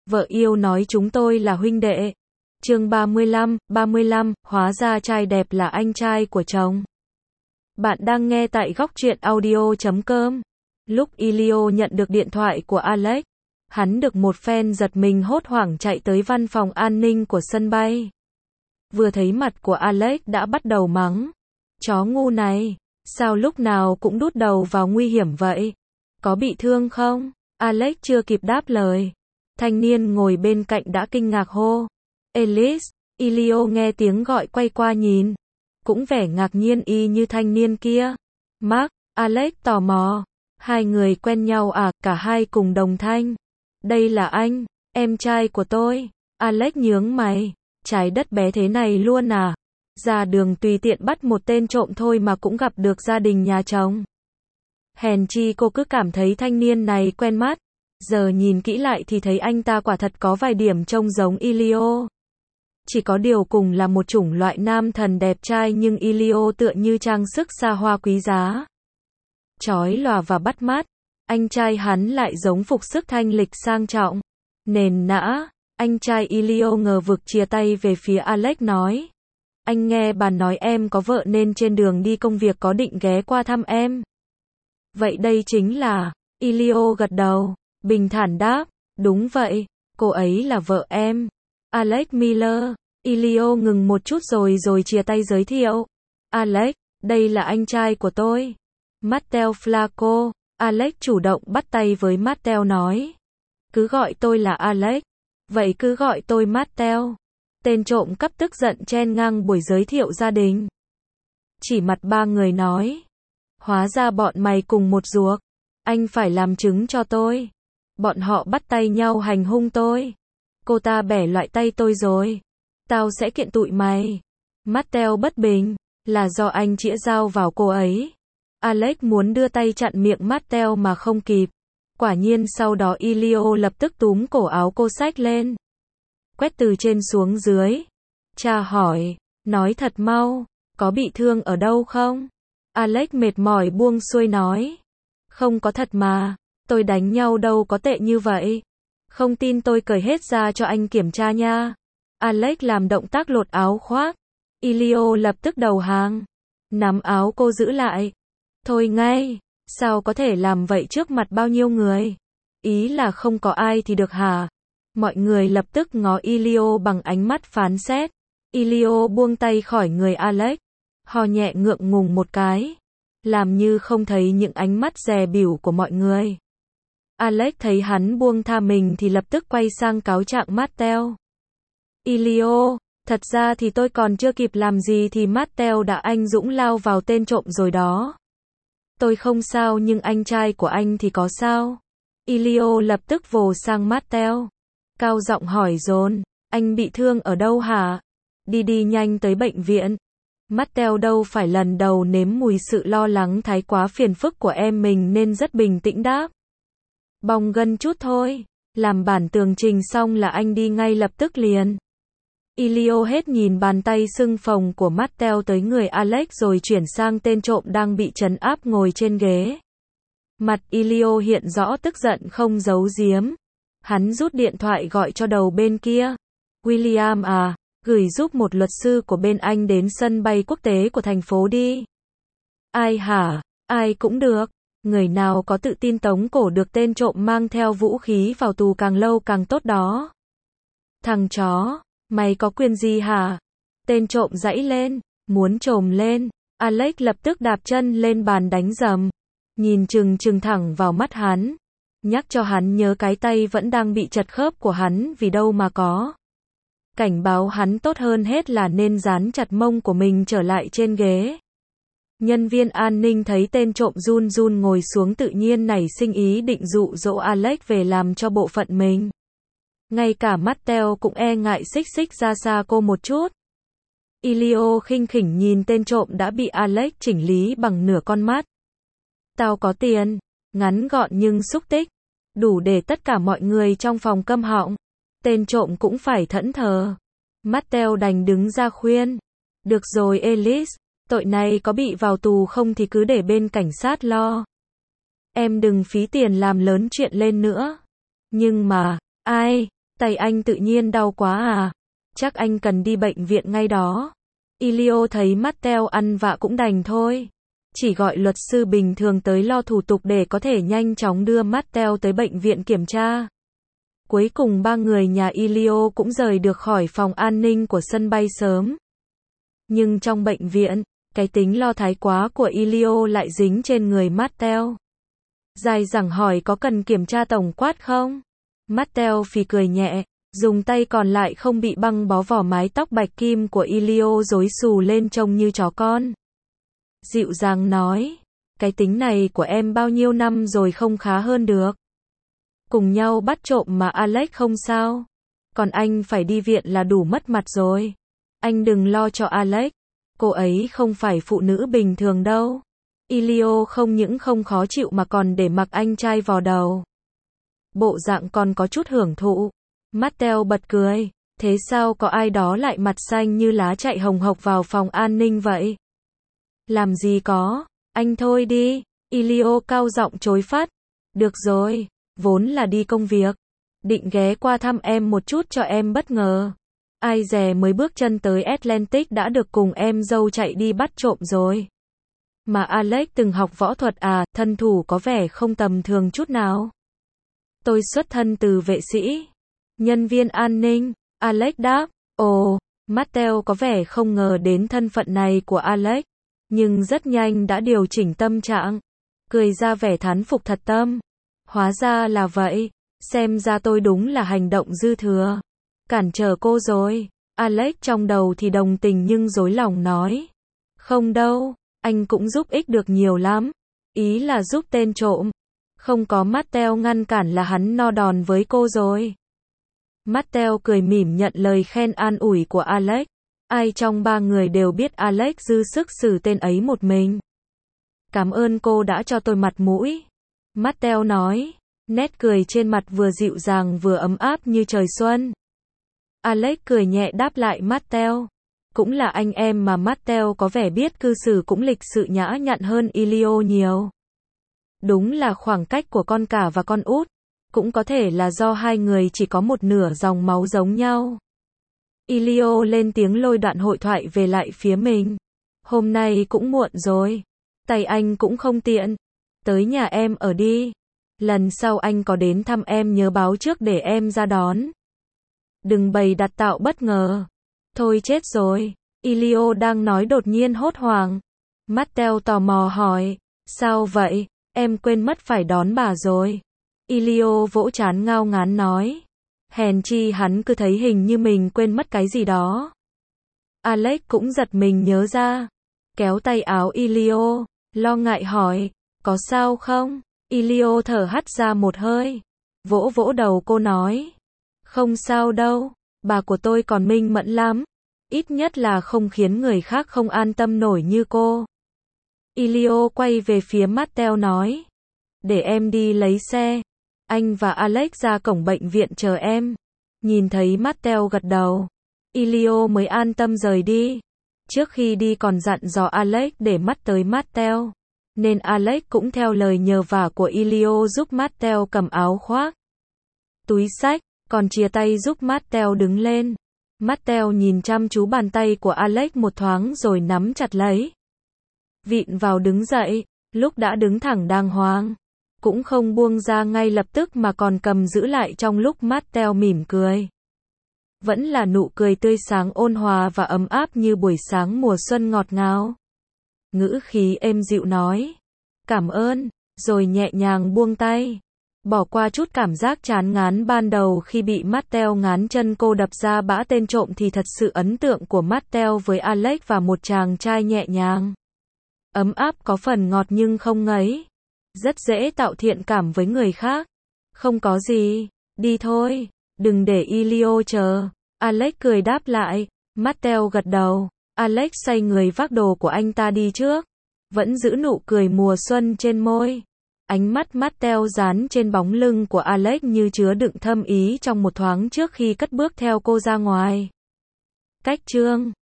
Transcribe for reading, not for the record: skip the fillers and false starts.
Vợ yêu nói chúng tôi là huynh đệ. Chương 35, hóa ra trai đẹp là anh trai của chồng. Bạn đang nghe tại góc truyện audio.com. Lúc Elio nhận được điện thoại của Alex, hắn được một phen giật mình hốt hoảng chạy tới văn phòng an ninh của sân bay. Vừa thấy mặt của Alex đã bắt đầu mắng. Chó ngu này, sao lúc nào cũng đút đầu vào nguy hiểm vậy? Có bị thương không? Alex chưa kịp đáp lời. Thanh niên ngồi bên cạnh đã kinh ngạc hô. Ellis, Elio nghe tiếng gọi quay qua nhìn. Cũng vẻ ngạc nhiên y như thanh niên kia. Mark, Alex tò mò. Hai người quen nhau à? Cả hai cùng đồng thanh. Đây là anh, em trai của tôi. Alex nhướng mày. Trái đất bé thế này luôn à? Ra đường tùy tiện bắt một tên trộm thôi mà cũng gặp được gia đình nhà chồng. Hèn chi cô cứ cảm thấy thanh niên này quen mắt. Giờ nhìn kỹ lại thì thấy anh ta quả thật có vài điểm trông giống Elio. Chỉ có điều cùng là một chủng loại nam thần đẹp trai nhưng Elio tựa như trang sức xa hoa quý giá. Chói lòa và bắt mắt. Anh trai hắn lại giống phục sức thanh lịch sang trọng. Nền nã. Anh trai Elio ngờ vực chia tay về phía Alex nói. Anh nghe bà nói em có vợ nên trên đường đi công việc có định ghé qua thăm em. Vậy đây chính là... Elio gật đầu. Bình thản đáp. Đúng vậy. Cô ấy là vợ em. Alex Miller. Elio ngừng một chút rồi chia tay giới thiệu. Alex, đây là anh trai của tôi. Matteo Flaco. Alex chủ động bắt tay với Matteo nói. Cứ gọi tôi là Alex. Vậy cứ gọi tôi Matteo. Tên trộm cắp tức giận chen ngang buổi giới thiệu gia đình. Chỉ mặt ba người nói. Hóa ra bọn mày cùng một ruột. Anh phải làm chứng cho tôi. Bọn họ bắt tay nhau hành hung tôi. Cô ta bẻ loại tay tôi rồi. Tao sẽ kiện tụi mày. Matteo bất bình. Là do anh chĩa dao vào cô ấy. Alex muốn đưa tay chặn miệng Matteo mà không kịp. Quả nhiên sau đó Elio lập tức túm cổ áo cô xách lên. Quét từ trên xuống dưới. Cha hỏi. Nói thật mau. Có bị thương ở đâu không? Alex mệt mỏi buông xuôi nói. Không có thật mà. Tôi đánh nhau đâu có tệ như vậy. Không tin tôi cởi hết ra cho anh kiểm tra nha. Alex làm động tác lột áo khoác. Elio lập tức đầu hàng. Nắm áo cô giữ lại. Thôi ngay. Sao có thể làm vậy trước mặt bao nhiêu người? Ý là không có ai thì được hả? Mọi người lập tức ngó Elio bằng ánh mắt phán xét. Elio buông tay khỏi người Alex. Hò nhẹ ngượng ngùng một cái. Làm như không thấy những ánh mắt dè bỉu của mọi người. Alex thấy hắn buông tha mình thì lập tức quay sang cáo trạng Matteo. Elio, thật ra thì tôi còn chưa kịp làm gì thì Matteo đã anh dũng lao vào tên trộm rồi đó. Tôi không sao nhưng anh trai của anh thì có sao? Elio lập tức vồ sang Matteo. Cao giọng hỏi dồn, anh bị thương ở đâu hả? Đi nhanh tới bệnh viện. Matteo đâu phải lần đầu nếm mùi sự lo lắng thái quá phiền phức của em mình nên rất bình tĩnh đáp. Bong gân chút thôi. Làm bản tường trình xong là anh đi ngay lập tức liền. Elio hết nhìn bàn tay sưng phồng của Matteo tới người Alex rồi chuyển sang tên trộm đang bị trấn áp ngồi trên ghế. Mặt Elio hiện rõ tức giận không giấu giếm. Hắn rút điện thoại gọi cho đầu bên kia. William à, gửi giúp một luật sư của bên anh đến sân bay quốc tế của thành phố đi. Ai hả? Ai cũng được. Người nào có tự tin tống cổ được tên trộm mang theo vũ khí vào tù càng lâu càng tốt đó. Thằng chó, mày có quyền gì hả? Tên trộm giãy lên, muốn trồm lên. Alex lập tức đạp chân lên bàn đánh rầm. Nhìn chừng thẳng vào mắt hắn. Nhắc cho hắn nhớ cái tay vẫn đang bị chật khớp của hắn vì đâu mà có. Cảnh báo hắn tốt hơn hết là nên dán chặt mông của mình trở lại trên ghế. Nhân viên an ninh thấy tên trộm run ngồi xuống tự nhiên nảy sinh ý định dụ dỗ Alex về làm cho bộ phận mình. Ngay cả Matteo cũng e ngại xích ra xa cô một chút. Elio khinh khỉnh nhìn tên trộm đã bị Alex chỉnh lý bằng nửa con mắt. Tao có tiền. Ngắn gọn nhưng xúc tích. Đủ để tất cả mọi người trong phòng câm họng. Tên trộm cũng phải thẫn thờ. Matteo đành đứng ra khuyên. Được rồi Ellis. Tội này có bị vào tù không thì cứ để bên cảnh sát lo. Em đừng phí tiền làm lớn chuyện lên nữa. Nhưng mà, ai? Tay anh tự nhiên đau quá à? Chắc anh cần đi bệnh viện ngay đó. Elio thấy Matteo ăn vạ cũng đành thôi. Chỉ gọi luật sư bình thường tới lo thủ tục để có thể nhanh chóng đưa Matteo tới bệnh viện kiểm tra. Cuối cùng ba người nhà Elio cũng rời được khỏi phòng an ninh của sân bay sớm. Nhưng trong bệnh viện, cái tính lo thái quá của Elio lại dính trên người Matteo. Dài dẳng hỏi có cần kiểm tra tổng quát không? Matteo phì cười nhẹ, dùng tay còn lại không bị băng bó vỏ mái tóc bạch kim của Elio rối xù lên trông như chó con. Dịu dàng nói, cái tính này của em bao nhiêu năm rồi không khá hơn được. Cùng nhau bắt trộm mà Alex không sao. Còn anh phải đi viện là đủ mất mặt rồi. Anh đừng lo cho Alex. Cô ấy không phải phụ nữ bình thường đâu. Elio không những không khó chịu mà còn để mặc anh trai vò đầu. Bộ dạng còn có chút hưởng thụ. Matteo bật cười. Thế sao có ai đó lại mặt xanh như lá chạy hồng hộc vào phòng an ninh vậy? Làm gì có, anh thôi đi. Elio cao giọng chối phát. Được rồi, vốn là đi công việc. Định ghé qua thăm em một chút cho em bất ngờ. Ai dè mới bước chân tới Atlantic đã được cùng em dâu chạy đi bắt trộm rồi. Mà Alex từng học võ thuật à, thân thủ có vẻ không tầm thường chút nào. Tôi xuất thân từ vệ sĩ. Nhân viên an ninh, Alex đáp. Ồ, Matteo có vẻ không ngờ đến thân phận này của Alex. Nhưng rất nhanh đã điều chỉnh tâm trạng. Cười ra vẻ thán phục thật tâm. Hóa ra là vậy. Xem ra tôi đúng là hành động dư thừa. Cản trở cô rồi. Alex trong đầu thì đồng tình nhưng dối lòng nói. Không đâu, anh cũng giúp ích được nhiều lắm. Ý là giúp tên trộm. Không có Matteo ngăn cản là hắn no đòn với cô rồi. Matteo cười mỉm nhận lời khen an ủi của Alex. Ai trong ba người đều biết Alex dư sức xử tên ấy một mình. Cảm ơn cô đã cho tôi mặt mũi. Matteo nói. Nét cười trên mặt vừa dịu dàng vừa ấm áp như trời xuân. Alex cười nhẹ đáp lại Matteo. Cũng là anh em mà Matteo có vẻ biết cư xử cũng lịch sự nhã nhặn hơn Elio nhiều. Đúng là khoảng cách của con cả và con út. Cũng có thể là do hai người chỉ có một nửa dòng máu giống nhau. Elio lên tiếng lôi đoạn hội thoại về lại phía mình. Hôm nay cũng muộn rồi. Tay anh cũng không tiện. Tới nhà em ở đi. Lần sau anh có đến thăm em nhớ báo trước để em ra đón. Đừng bày đặt tạo bất ngờ. Thôi chết rồi. Elio đang nói đột nhiên hốt hoảng. Matteo tò mò hỏi. Sao vậy? Em quên mất phải đón bà rồi. Elio vỗ trán ngao ngán nói. Hèn chi hắn cứ thấy hình như mình quên mất cái gì đó. Alex cũng giật mình nhớ ra. Kéo tay áo Elio. Lo ngại hỏi. Có sao không? Elio thở hắt ra một hơi. Vỗ vỗ đầu cô nói. Không sao đâu. Bà của tôi còn minh mẫn lắm. Ít nhất là không khiến người khác không an tâm nổi như cô. Elio quay về phía Matteo nói. Để em đi lấy xe. Anh và Alex ra cổng bệnh viện chờ em. Nhìn thấy Matteo gật đầu. Elio mới an tâm rời đi. Trước khi đi còn dặn dò Alex để mắt tới Matteo. Nên Alex cũng theo lời nhờ vả của Elio giúp Matteo cầm áo khoác. Túi xách, còn chia tay giúp Matteo đứng lên. Matteo nhìn chăm chú bàn tay của Alex một thoáng rồi nắm chặt lấy. Vịn vào đứng dậy, lúc đã đứng thẳng đàng hoàng. Cũng không buông ra ngay lập tức mà còn cầm giữ lại trong lúc Matteo mỉm cười. Vẫn là nụ cười tươi sáng ôn hòa và ấm áp như buổi sáng mùa xuân ngọt ngào. Ngữ khí êm dịu nói. Cảm ơn, rồi nhẹ nhàng buông tay. Bỏ qua chút cảm giác chán ngán ban đầu khi bị Matteo ngán chân cô đập ra bã tên trộm thì thật sự ấn tượng của Matteo với Alex và một chàng trai nhẹ nhàng. Ấm áp có phần ngọt nhưng không ngấy. Rất dễ tạo thiện cảm với người khác. Không có gì, đi thôi, đừng để Elio chờ. Alex cười đáp lại. Matteo gật đầu. Alex xoay người vác đồ của anh ta đi trước. Vẫn giữ nụ cười mùa xuân trên môi. Ánh mắt Matteo dán trên bóng lưng của Alex như chứa đựng thâm ý trong một thoáng trước khi cất bước theo cô ra ngoài. Cách chương